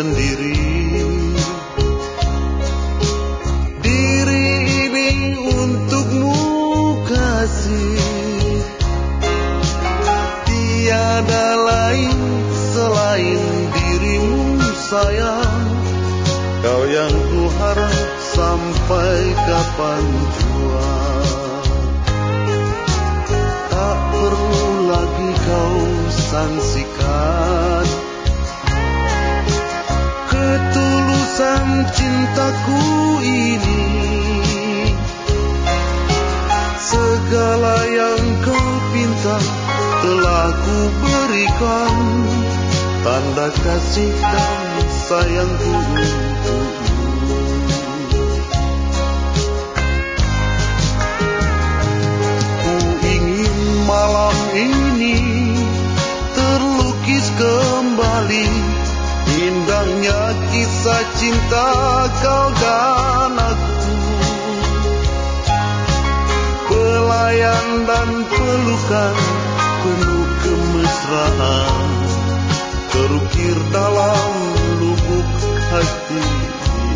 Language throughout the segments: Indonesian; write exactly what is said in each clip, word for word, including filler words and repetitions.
sendiri. Diri ini untukmu kasih, tiada lain selain dirimu sayang. Kau yang ku harap sampai kapan jua. Tak perlu lagi kau sangsikan ketulusan cintaku ini. Segala yang kau pinta telah ku berikan, tanda kasih dan sayangku untukmu. Ku ingin malam ini terlukis kembali indahnya kisah cinta kau dan aku. Pelayan dan pelukan penuh kemesraan terukir dalam lubuk hati ini.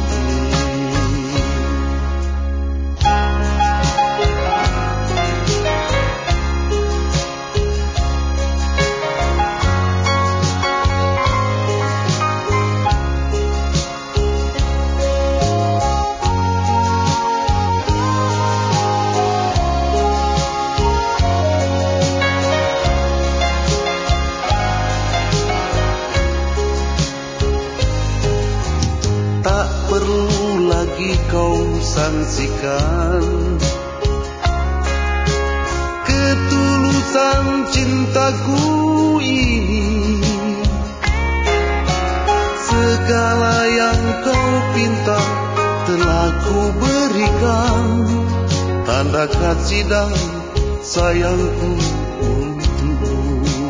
Kau sangsikan ketulusan cintaku ini. Segala yang kau pinta telah ku berikan, tanda kasih dan sayangku untukmu.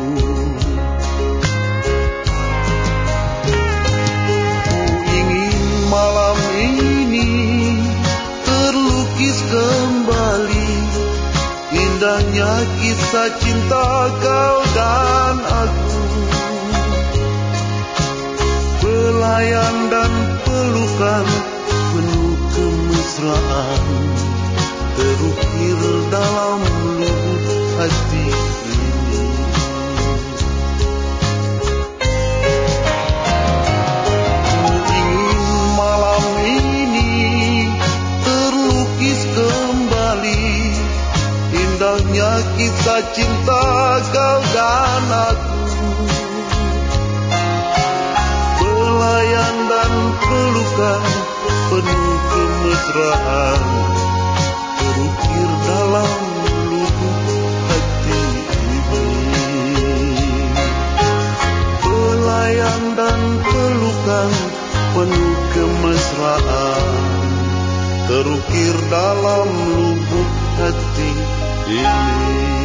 Ku ingin malam ini terlukis kembali indahnya kisah cinta kau dan aku. Pelayan dan pelukan penuh kemesraan terukir dalam lubuk hati ini. Ku ingin malam ini terlukis kembali indahnya kisah cinta kau dan aku. Pelayan dan pelukan penuh kemesraan terukir dalam lubuk hati ini. Pelayan dan pelukan penuh kemesraan terukir dalam lubuk hati ini.